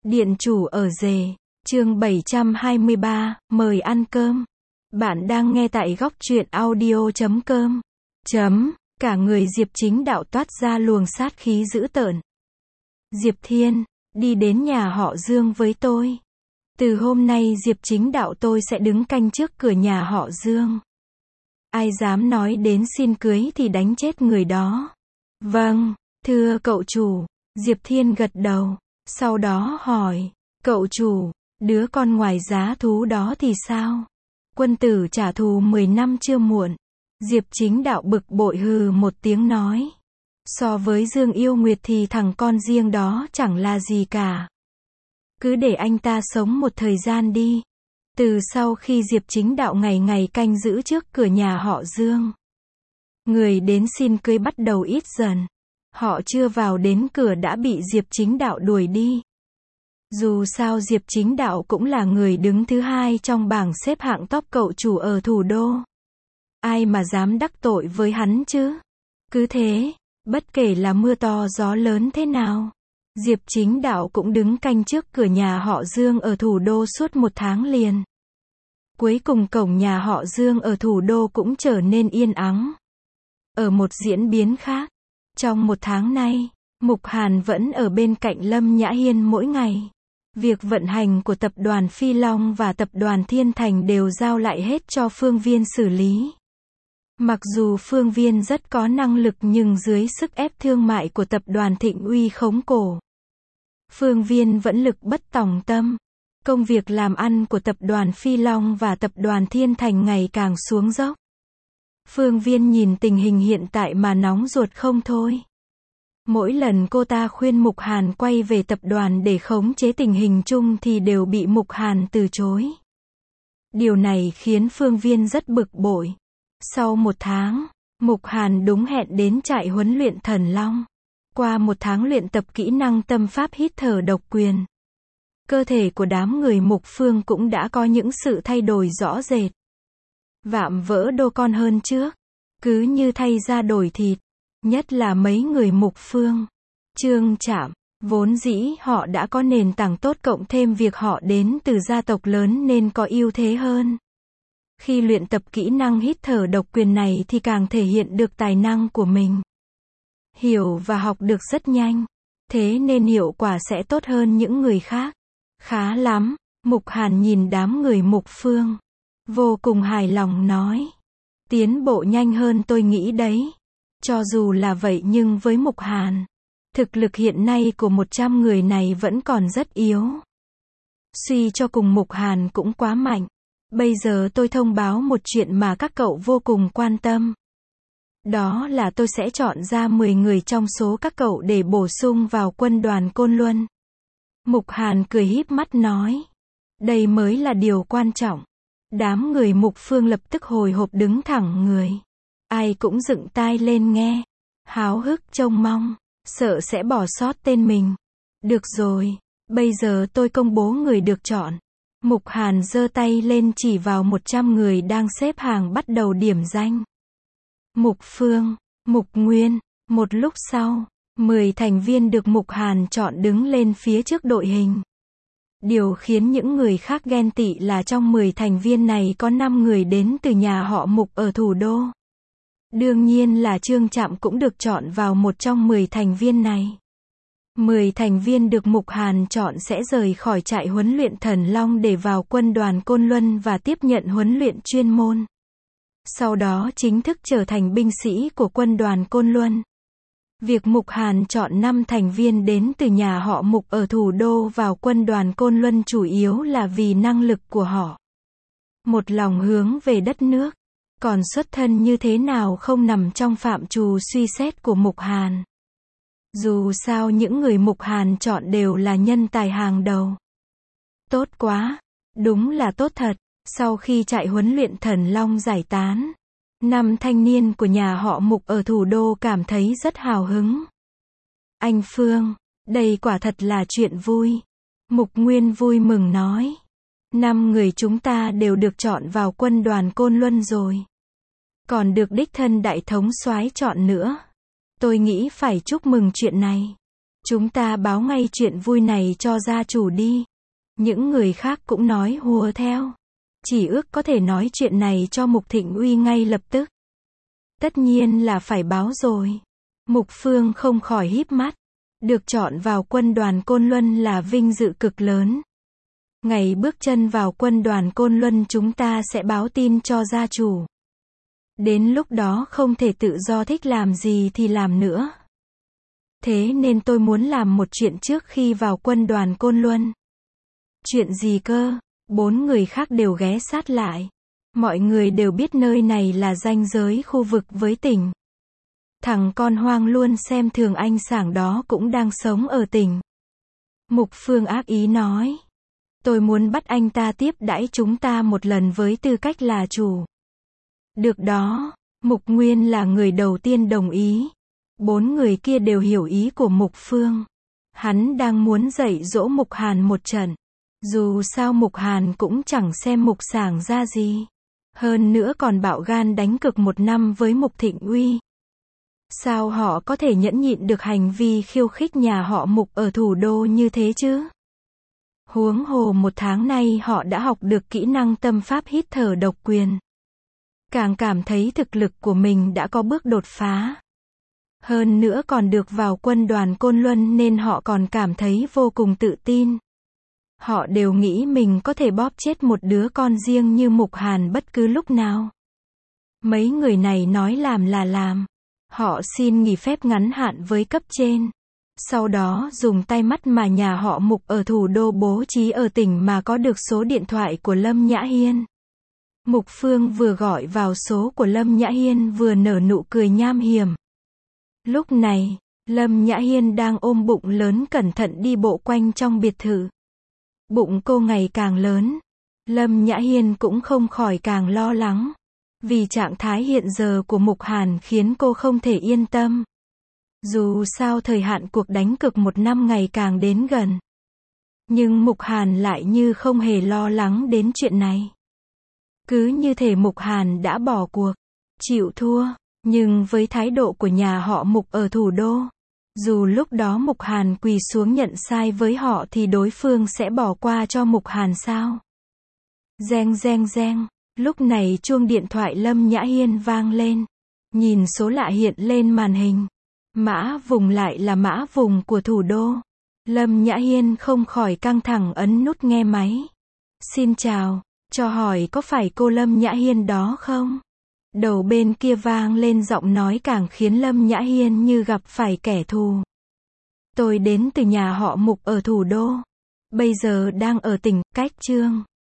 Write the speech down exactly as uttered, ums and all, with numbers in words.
Điện chủ ở rể, chương bảy trăm hai mươi ba, mời ăn cơm. Bạn đang nghe tại góc truyện audio chấm com. Chấm, cả người Diệp Chính Đạo toát ra luồng sát khí dữ tợn. Diệp Thiên, đi đến nhà họ Dương với tôi. Từ hôm nay Diệp Chính Đạo tôi sẽ đứng canh trước cửa nhà họ Dương. Ai dám nói đến xin cưới thì đánh chết người đó. Vâng, thưa cậu chủ. Diệp Thiên gật đầu. Sau đó hỏi, cậu chủ, đứa con ngoài giá thú đó thì sao? Quân tử trả thù mười năm chưa muộn. Diệp Chính Đạo bực bội hừ một tiếng nói. So với Dương Yêu Nguyệt thì thằng con riêng đó chẳng là gì cả. Cứ để anh ta sống một thời gian đi. Từ sau khi Diệp Chính Đạo ngày ngày canh giữ trước cửa nhà họ Dương, người đến xin cưới bắt đầu ít dần. Họ chưa vào đến cửa đã bị Diệp Chính Đạo đuổi đi. Dù sao Diệp Chính Đạo cũng là người đứng thứ hai trong bảng xếp hạng top cậu chủ ở thủ đô. Ai mà dám đắc tội với hắn chứ? Cứ thế, bất kể là mưa to gió lớn thế nào, Diệp Chính Đạo cũng đứng canh trước cửa nhà họ Dương ở thủ đô suốt một tháng liền. Cuối cùng cổng nhà họ Dương ở thủ đô cũng trở nên yên ắng. Ở một diễn biến khác, trong một tháng nay, Mục Hàn vẫn ở bên cạnh Lâm Nhã Hiên mỗi ngày. Việc vận hành của tập đoàn Phi Long và tập đoàn Thiên Thành đều giao lại hết cho Phương Viên xử lý. Mặc dù Phương Viên rất có năng lực nhưng dưới sức ép thương mại của tập đoàn Thịnh Uy khống cổ, Phương Viên vẫn lực bất tòng tâm. Công việc làm ăn của tập đoàn Phi Long và tập đoàn Thiên Thành ngày càng xuống dốc. Phương Viên nhìn tình hình hiện tại mà nóng ruột không thôi. Mỗi lần cô ta khuyên Mục Hàn quay về tập đoàn để khống chế tình hình chung thì đều bị Mục Hàn từ chối. Điều này khiến Phương Viên rất bực bội. Sau một tháng, Mục Hàn đúng hẹn đến trại huấn luyện Thần Long. Qua một tháng luyện tập kỹ năng tâm pháp hít thở độc quyền, cơ thể của đám người Mục Phương cũng đã có những sự thay đổi rõ rệt. Vạm vỡ đô con hơn trước, cứ như thay da đổi thịt. Nhất là mấy người Mục Phương, Trương Trạm, vốn dĩ họ đã có nền tảng tốt cộng thêm việc họ đến từ gia tộc lớn nên có ưu thế hơn. Khi luyện tập kỹ năng hít thở độc quyền này thì càng thể hiện được tài năng của mình. Hiểu và học được rất nhanh, thế nên hiệu quả sẽ tốt hơn những người khác. Khá lắm, Mục Hàn nhìn đám người Mục Phương, vô cùng hài lòng nói. Tiến bộ nhanh hơn tôi nghĩ đấy. Cho dù là vậy nhưng với Mục Hàn, thực lực hiện nay của một trăm người này vẫn còn rất yếu. Suy cho cùng Mục Hàn cũng quá mạnh. Bây giờ tôi thông báo một chuyện mà các cậu vô cùng quan tâm. Đó là tôi sẽ chọn ra mười người trong số các cậu để bổ sung vào quân đoàn Côn Luân. Mục Hàn cười híp mắt nói. Đây mới là điều quan trọng. Đám người Mục Phương lập tức hồi hộp đứng thẳng người. Ai cũng dựng tai lên nghe, háo hức trông mong, sợ sẽ bỏ sót tên mình. Được rồi, bây giờ tôi công bố người được chọn. Mục Hàn giơ tay lên chỉ vào một trăm người đang xếp hàng bắt đầu điểm danh. Mục Phương, Mục Nguyên. Một lúc sau, mười thành viên được Mục Hàn chọn đứng lên phía trước đội hình. Điều khiến những người khác ghen tị là trong mười thành viên này có năm người đến từ nhà họ Mục ở thủ đô. Đương nhiên là Trương Trạm cũng được chọn vào một trong mười thành viên này. mười thành viên được Mục Hàn chọn sẽ rời khỏi trại huấn luyện Thần Long để vào quân đoàn Côn Luân và tiếp nhận huấn luyện chuyên môn. Sau đó chính thức trở thành binh sĩ của quân đoàn Côn Luân. Việc Mục Hàn chọn năm thành viên đến từ nhà họ Mục ở thủ đô vào quân đoàn Côn Luân chủ yếu là vì năng lực của họ. Một lòng hướng về đất nước. Còn xuất thân như thế nào không nằm trong phạm trù suy xét của Mục Hàn. Dù sao những người Mục Hàn chọn đều là nhân tài hàng đầu. Tốt quá, đúng là tốt thật. Sau khi trại huấn luyện Thần Long giải tán, năm thanh niên của nhà họ Mục ở thủ đô cảm thấy rất hào hứng. Anh Phương, đây quả thật là chuyện vui. Mục Nguyên vui mừng nói. Năm người chúng ta đều được chọn vào quân đoàn Côn Luân rồi. Còn được đích thân đại thống soái chọn nữa. Tôi nghĩ phải chúc mừng chuyện này. Chúng ta báo ngay chuyện vui này cho gia chủ đi. Những người khác cũng nói hùa theo. Chỉ ước có thể nói chuyện này cho Mục Thịnh Uy ngay lập tức. Tất nhiên là phải báo rồi. Mục Phương không khỏi híp mắt. Được chọn vào quân đoàn Côn Luân là vinh dự cực lớn. Ngày bước chân vào quân đoàn Côn Luân chúng ta sẽ báo tin cho gia chủ. Đến lúc đó không thể tự do thích làm gì thì làm nữa. Thế nên tôi muốn làm một chuyện trước khi vào quân đoàn Côn Luân. Chuyện gì cơ? Bốn người khác đều ghé sát lại. Mọi người đều biết nơi này là ranh giới khu vực với tỉnh. Thằng con hoang luôn xem thường anh sảng đó cũng đang sống ở tỉnh. Mục Phương ác ý nói. Tôi muốn bắt anh ta tiếp đãi chúng ta một lần với tư cách là chủ. Được đó, Mục Nguyên là người đầu tiên đồng ý. Bốn người kia đều hiểu ý của Mục Phương. Hắn đang muốn dạy dỗ Mục Hàn một trận. Dù sao Mục Hàn cũng chẳng xem Mục Sảng ra gì. Hơn nữa còn bạo gan đánh cược một năm với Mục Thịnh Uy. Sao họ có thể nhẫn nhịn được hành vi khiêu khích nhà họ Mục ở thủ đô như thế chứ? Huống hồ một tháng nay họ đã học được kỹ năng tâm pháp hít thở độc quyền. Càng cảm thấy thực lực của mình đã có bước đột phá. Hơn nữa còn được vào quân đoàn Côn Luân nên họ còn cảm thấy vô cùng tự tin. Họ đều nghĩ mình có thể bóp chết một đứa con riêng như Mục Hàn bất cứ lúc nào. Mấy người này nói làm là làm. Họ xin nghỉ phép ngắn hạn với cấp trên. Sau đó dùng tay mắt mà nhà họ Mục ở thủ đô bố trí ở tỉnh mà có được số điện thoại của Lâm Nhã Hiên. Mục Phương vừa gọi vào số của Lâm Nhã Hiên vừa nở nụ cười nham hiểm. Lúc này, Lâm Nhã Hiên đang ôm bụng lớn cẩn thận đi bộ quanh trong biệt thự. Bụng cô ngày càng lớn. Lâm Nhã Hiên cũng không khỏi càng lo lắng. Vì trạng thái hiện giờ của Mục Hàn khiến cô không thể yên tâm. Dù sao thời hạn cuộc đánh cược một năm ngày càng đến gần. Nhưng Mục Hàn lại như không hề lo lắng đến chuyện này. Cứ như thể Mục Hàn đã bỏ cuộc, chịu thua. Nhưng với thái độ của nhà họ Mục ở thủ đô, dù lúc đó Mục Hàn quỳ xuống nhận sai với họ thì đối phương sẽ bỏ qua cho Mục Hàn sao? Reng reng reng, lúc này chuông điện thoại Lâm Nhã Hiên vang lên. Nhìn số lạ hiện lên màn hình. Mã Vùng lại là Mã Vùng của thủ đô. Lâm Nhã Hiên không khỏi căng thẳng ấn nút nghe máy. Xin chào, cho hỏi có phải cô Lâm Nhã Hiên đó không? Đầu bên kia vang lên giọng nói càng khiến Lâm Nhã Hiên như gặp phải kẻ thù. Tôi đến từ nhà họ Mục ở thủ đô. Bây giờ đang ở tỉnh Cách Chương.